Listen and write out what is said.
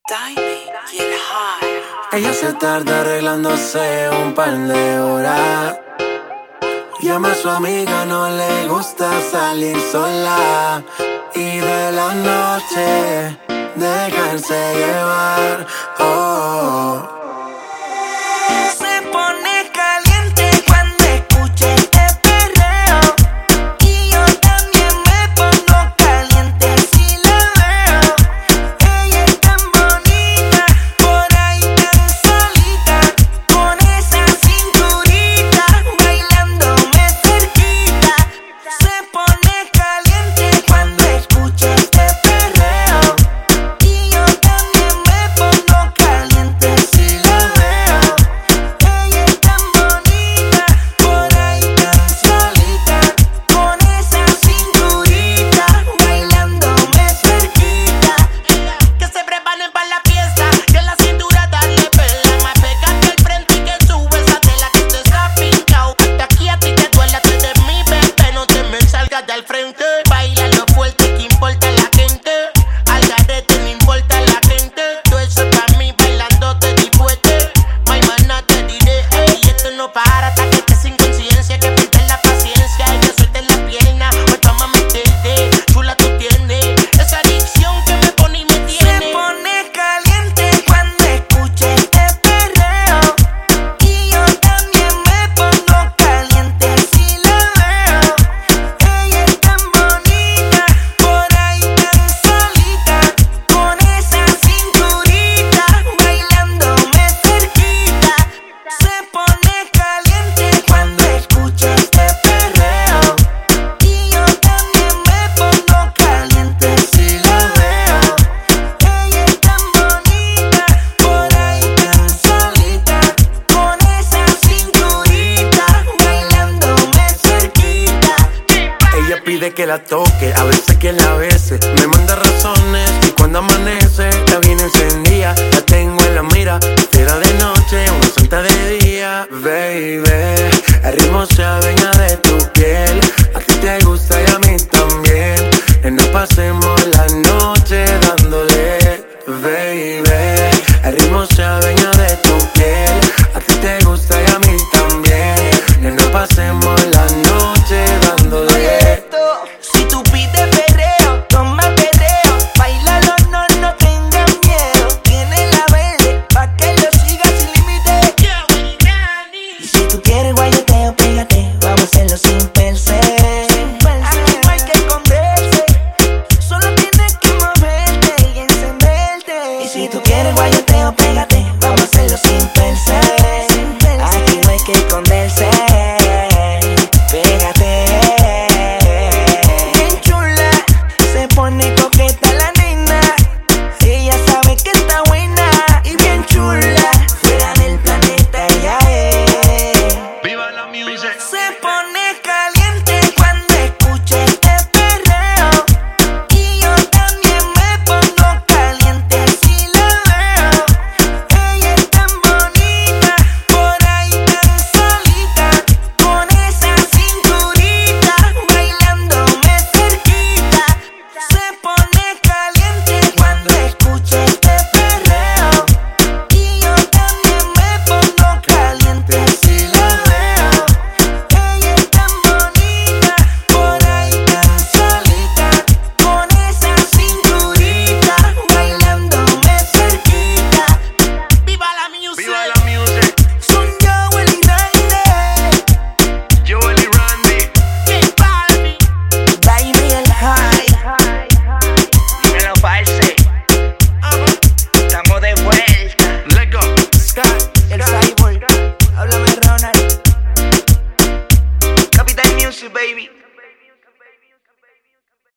Tiny y el High. Ella se tarda arreglándose un par de horas. Llama a su amiga, no le gusta salir sola. Y de la noche dejarse llevar. Oh. Se pone caliente cuando escucha este perreo. Y yo también me pongo caliente si la veo. Ella es tan bonita, por ahí tan solita, con esa cinturita, bailándome cerquita. Se pone caliente cuando escucha este perreo. Y yo también me pongo caliente si la veo. Ella es tan bonita, por ahí tan solita, con esa cinturita, bailándome cerquita. Que se preparen para la fiesta, que la cintura darle pela. Más pégate al frente y que sube esa tela que te está pinchado. Hasta aquí a ti te duele, tú eres mi bebé, no te me salgas del frente. Baila lo fuerte, que importa la gente. Al garete no importa la gente. Todo eso para mí bailando te di fuerte. My mana te diré, ey, esto no para hasta que estés sin conciencia, que pierdes la paciencia y que sueltes la pierna. Pues vamos a meterte, chula tú tienes esa adicción que me pone y me tiene. Se pone caliente cuando escucha este perreo. Y yo también me pongo caliente si la veo. Ella es tan bonita, por ahí tan solita, con esa cinturita, bailándome cerquita. Se pone caliente cuando escucha este perreo. Y yo también me pongo caliente si la veo. Ella es tan bonita, por ahí tan solita, con esa cinturita, bailándome cerquita. Ella pide que la toque, a veces que la bese. Me manda razones y cuando amanece la viene encendida. La tengo en la mira, fiera de noche, una santa de día. Baby, el ritmo se adueña de tu piel. A ti te gusta y a mí también. No pasemos la noche dándole. Baby, el ritmo se adueña de tu piel. A ti te gusta y a mí también. No pasemos la noche dándole. Si tú pides perreo, toma perreo, bailalo, no tengas miedo. Tiene la verde, pa' que lo sigas sin límite. Y si tú quieres guayoteo, pégate, vamos a hacerlo sin perse. Aquí no hay que esconderse, solo tienes que moverte y encenderte. Y si tú quieres guayoteo, pégate, vamos a hacerlo sin